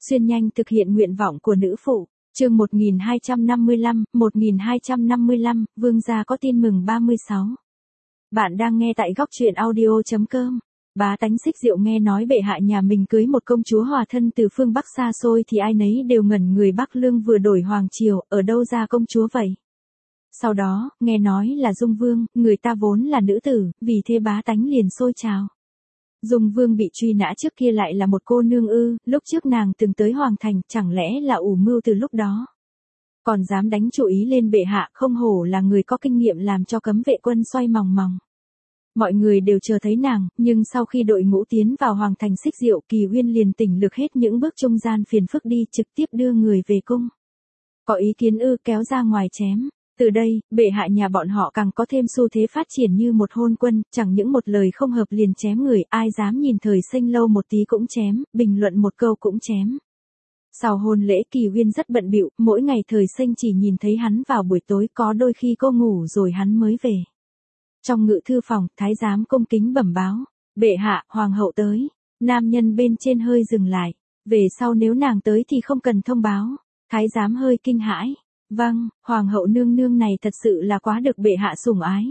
Xuyên nhanh thực hiện nguyện vọng của nữ phụ. Chương 1255, Vương gia có tin mừng 36. Bạn đang nghe tại góc truyện audio.com. Bá tánh Xích Diệu nghe nói bệ hạ nhà mình cưới một công chúa hòa thân từ phương Bắc xa xôi thì ai nấy đều ngẩn người. Bắc Lương vừa đổi hoàng triều, ở đâu ra công chúa vậy? Sau đó, nghe nói là Dung Vương, người ta vốn là nữ tử, vì thế bá tánh liền sôi trào. Dung Vương bị truy nã trước kia lại là một cô nương ư, lúc trước nàng từng tới Hoàng Thành, chẳng lẽ là ủ mưu từ lúc đó. Còn dám đánh chủ ý lên bệ hạ, không hổ là người có kinh nghiệm làm cho cấm vệ quân xoay mòng mòng. Mọi người đều chờ thấy nàng, nhưng sau khi đội ngũ tiến vào Hoàng Thành Xích Diệu, Kỳ Uyên liền tỉnh lực hết những bước trung gian phiền phức đi, trực tiếp đưa người về cung. Có ý kiến ư, kéo ra ngoài chém. Từ đây, bệ hạ nhà bọn họ càng có thêm xu thế phát triển như một hôn quân, chẳng những một lời không hợp liền chém người, ai dám nhìn Thời Sinh lâu một tí cũng chém, bình luận một câu cũng chém. Sau hôn lễ Kỳ Uyên rất bận bịu, mỗi ngày Thời Sinh chỉ nhìn thấy hắn vào buổi tối, có đôi khi cô ngủ rồi hắn mới về. Trong ngự thư phòng, thái giám cung kính bẩm báo, bệ hạ, hoàng hậu tới. Nam nhân bên trên hơi dừng lại, về sau nếu nàng tới thì không cần thông báo. Thái giám hơi kinh hãi. Vâng, hoàng hậu nương nương này thật sự là quá được bệ hạ sủng ái.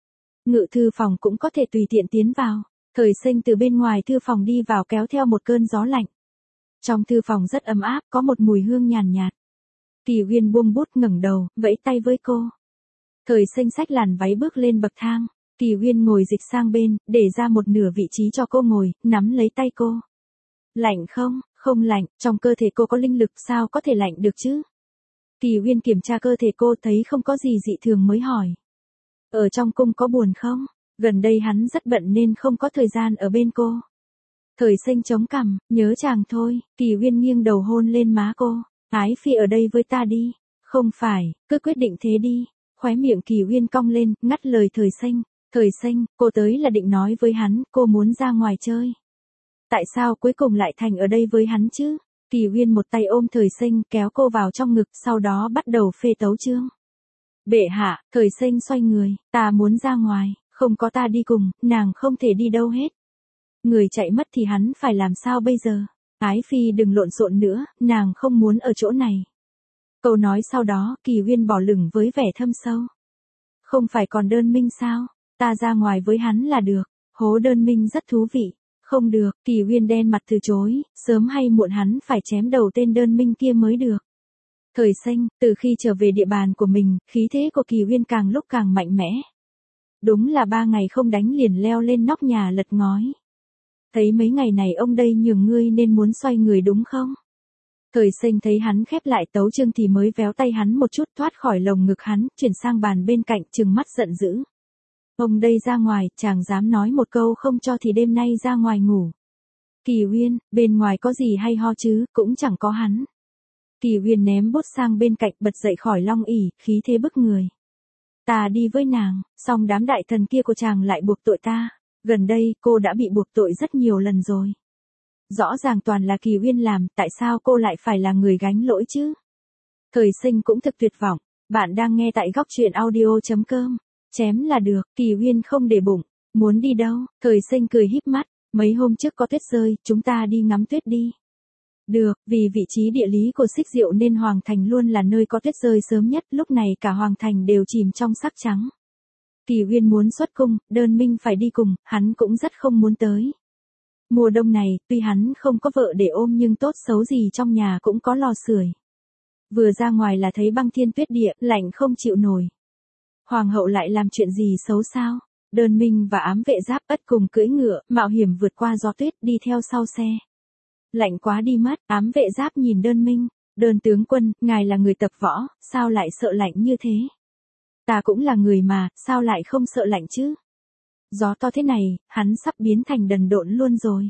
Ngự thư phòng cũng có thể tùy tiện tiến vào. Thời Sinh từ bên ngoài thư phòng đi vào kéo theo một cơn gió lạnh. Trong thư phòng rất ấm áp, có một mùi hương nhàn nhạt. Kỳ Uyên buông bút ngẩng đầu, vẫy tay với cô. Thời Sinh xách làn váy bước lên bậc thang. Kỳ Uyên ngồi dịch sang bên, để ra một nửa vị trí cho cô ngồi, nắm lấy tay cô. Lạnh không? Không lạnh, trong cơ thể cô có linh lực, sao có thể lạnh được chứ? Kỳ Uyên kiểm tra cơ thể cô, thấy không có gì dị thường mới hỏi. Ở trong cung có buồn không? Gần đây hắn rất bận nên không có thời gian ở bên cô. Thời Sinh chống cằm, nhớ chàng thôi. Kỳ Uyên nghiêng đầu hôn lên má cô. Ái phi ở đây với ta đi. Không phải, cứ quyết định thế đi. Khóe miệng Kỳ Uyên cong lên, ngắt lời Thời Sinh. Thời Sinh, cô tới là định nói với hắn, cô muốn ra ngoài chơi. Tại sao cuối cùng lại thành ở đây với hắn chứ? Kỳ Uyên một tay ôm Thời Sinh, kéo cô vào trong ngực, sau đó bắt đầu phê tấu chương. Bệ hạ, Thời Sinh xoay người, ta muốn ra ngoài, không có ta đi cùng, nàng không thể đi đâu hết. Người chạy mất thì hắn phải làm sao bây giờ? Ái phi đừng lộn xộn nữa, nàng không muốn ở chỗ này. Câu nói sau đó, Kỳ Uyên bỏ lửng với vẻ thâm sâu. Không phải còn Đơn Minh sao? Ta ra ngoài với hắn là được. Hố Đơn Minh rất thú vị. Không được, Kỳ Uyên đen mặt từ chối, sớm hay muộn hắn phải chém đầu tên Đơn Minh kia mới được. Thời Sinh, từ khi trở về địa bàn của mình, khí thế của Kỳ Uyên càng lúc càng mạnh mẽ. Đúng là 3 ngày không đánh liền leo lên nóc nhà lật ngói. Thấy mấy ngày này ông đây nhường ngươi nên muốn xoay người đúng không? Thời Sinh thấy hắn khép lại tấu chương thì mới véo tay hắn một chút, thoát khỏi lồng ngực hắn, chuyển sang bàn bên cạnh, trừng mắt giận dữ. Ông đây ra ngoài, chàng dám nói một câu không cho thì đêm nay ra ngoài ngủ. Kỳ Uyên, bên ngoài có gì hay ho chứ, cũng chẳng có hắn. Kỳ Uyên ném bút sang bên cạnh, bật dậy khỏi long ỷ, khí thế bức người. Ta đi với nàng, song đám đại thần kia của chàng lại buộc tội ta. Gần đây, cô đã bị buộc tội rất nhiều lần rồi. Rõ ràng toàn là Kỳ Uyên làm, tại sao cô lại phải là người gánh lỗi chứ? Thời Sinh cũng thực tuyệt vọng. Bạn đang nghe tại góc truyện audio.com. Chém là được, Kỳ Uyên không để bụng. Muốn đi đâu? Thời Sinh cười híp mắt. Mấy hôm trước có tuyết rơi, chúng ta đi ngắm tuyết đi. Được, vì vị trí địa lý của Xích Diệu nên Hoàng Thành luôn là nơi có tuyết rơi sớm nhất, lúc này cả Hoàng Thành đều chìm trong sắc trắng. Kỳ Uyên muốn xuất cung, Đơn Minh phải đi cùng, hắn cũng rất không muốn tới. Mùa đông này, tuy hắn không có vợ để ôm nhưng tốt xấu gì trong nhà cũng có lò sưởi. Vừa ra ngoài là thấy băng thiên tuyết địa, lạnh không chịu nổi. Hoàng hậu lại làm chuyện gì xấu sao? Đơn Minh và ám vệ Giáp Ất cùng cưỡi ngựa, mạo hiểm vượt qua gió tuyết đi theo sau xe. Lạnh quá đi mất, ám vệ Giáp nhìn Đơn Minh. Đơn tướng quân, ngài là người tập võ, sao lại sợ lạnh như thế? Ta cũng là người mà, sao lại không sợ lạnh chứ? Gió to thế này, hắn sắp biến thành đần độn luôn rồi.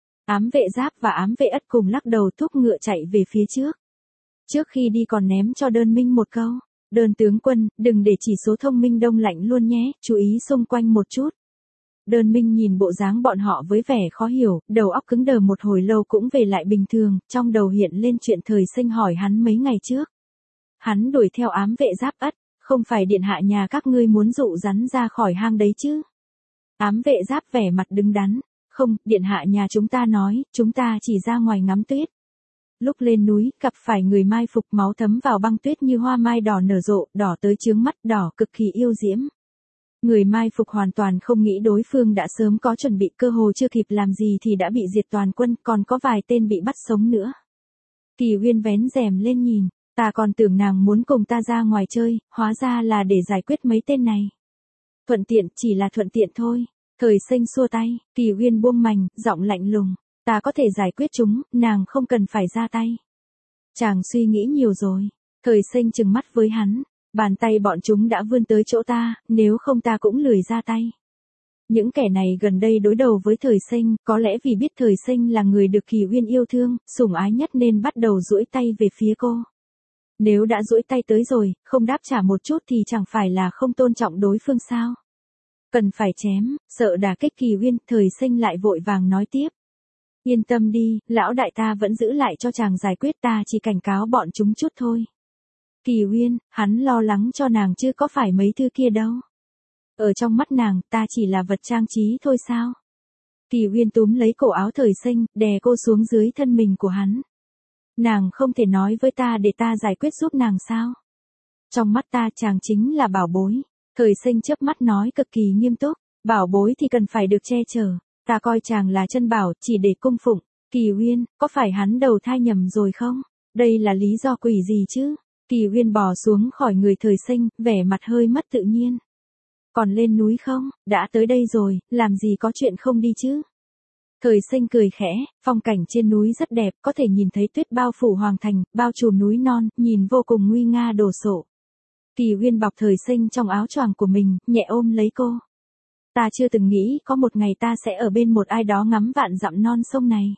Ám vệ Giáp và ám vệ Ất cùng lắc đầu thúc ngựa chạy về phía trước. Trước khi đi còn ném cho Đơn Minh một câu. Đơn tướng quân, đừng để chỉ số thông minh đông lạnh luôn nhé, chú ý xung quanh một chút. Đơn Minh nhìn bộ dáng bọn họ với vẻ khó hiểu, đầu óc cứng đờ một hồi lâu cũng về lại bình thường, trong đầu hiện lên chuyện Thời Sinh hỏi hắn mấy ngày trước. Hắn đuổi theo ám vệ Giáp Ất, không phải điện hạ nhà các ngươi muốn dụ rắn ra khỏi hang đấy chứ? Ám vệ Giáp vẻ mặt đứng đắn, không, điện hạ nhà chúng ta nói, chúng ta chỉ ra ngoài ngắm tuyết. Lúc lên núi, gặp phải người mai phục máu thấm vào băng tuyết như hoa mai đỏ nở rộ, đỏ tới chướng mắt, đỏ cực kỳ yêu diễm. Người mai phục hoàn toàn không nghĩ đối phương đã sớm có chuẩn bị, cơ hồ chưa kịp làm gì thì đã bị diệt toàn quân, còn có vài tên bị bắt sống nữa. Kỳ Uyên vén rèm lên nhìn, ta còn tưởng nàng muốn cùng ta ra ngoài chơi, hóa ra là để giải quyết mấy tên này. Thuận tiện, chỉ là thuận tiện thôi. Thời Sinh xua tay, Kỳ Uyên buông mành, giọng lạnh lùng, ta có thể giải quyết chúng, nàng không cần phải ra tay. Chàng suy nghĩ nhiều rồi. Thời Sinh trừng mắt với hắn, bàn tay bọn chúng đã vươn tới chỗ ta, nếu không ta cũng lười ra tay. Những kẻ này gần đây đối đầu với Thời Sinh, có lẽ vì biết Thời Sinh là người được Kỳ Uyên yêu thương, sủng ái nhất nên bắt đầu duỗi tay về phía cô. Nếu đã duỗi tay tới rồi, không đáp trả một chút thì chẳng phải là không tôn trọng đối phương sao? Cần phải chém, sợ đả kích Kỳ Uyên, Thời Sinh lại vội vàng nói tiếp. Yên tâm đi, lão đại ta vẫn giữ lại cho chàng giải quyết, ta chỉ cảnh cáo bọn chúng chút thôi. Kỳ Uyên, hắn lo lắng cho nàng chứ có phải mấy thứ kia đâu. Ở trong mắt nàng, ta chỉ là vật trang trí thôi sao? Kỳ Uyên túm lấy cổ áo Thời Sinh, đè cô xuống dưới thân mình của hắn. Nàng không thể nói với ta để ta giải quyết giúp nàng sao? Trong mắt ta chàng chính là bảo bối. Thời Sinh chớp mắt nói cực kỳ nghiêm túc, bảo bối thì cần phải được che chở. Ta coi chàng là chân bảo, chỉ để cung phụng. Kỳ Uyên, có phải hắn đầu thai nhầm rồi không? Đây là lý do quỷ gì chứ? Kỳ Uyên bò xuống khỏi người Thời Sinh, vẻ mặt hơi mất tự nhiên. Còn lên núi không? Đã tới đây rồi, làm gì có chuyện không đi chứ? Thời Sinh cười khẽ, phong cảnh trên núi rất đẹp, có thể nhìn thấy tuyết bao phủ hoàng thành, bao trùm núi non, nhìn vô cùng nguy nga đồ sộ. Kỳ Uyên bọc Thời Sinh trong áo choàng của mình, nhẹ ôm lấy cô. Ta chưa từng nghĩ có một ngày ta sẽ ở bên một ai đó ngắm vạn dặm non sông này.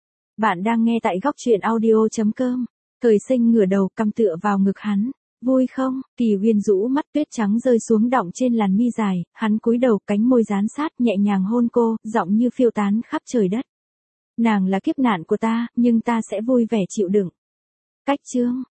Bạn đang nghe tại góc truyện audio.com. Thời Sinh ngửa đầu, cằm tựa vào ngực hắn. Vui không? Kỳ Uyên rũ mắt, tuyết trắng rơi xuống đọng trên làn mi dài, hắn cúi đầu, cánh môi dán sát, nhẹ nhàng hôn cô, giọng như phiêu tán khắp trời đất. Nàng là kiếp nạn của ta, nhưng ta sẽ vui vẻ chịu đựng. Cách chương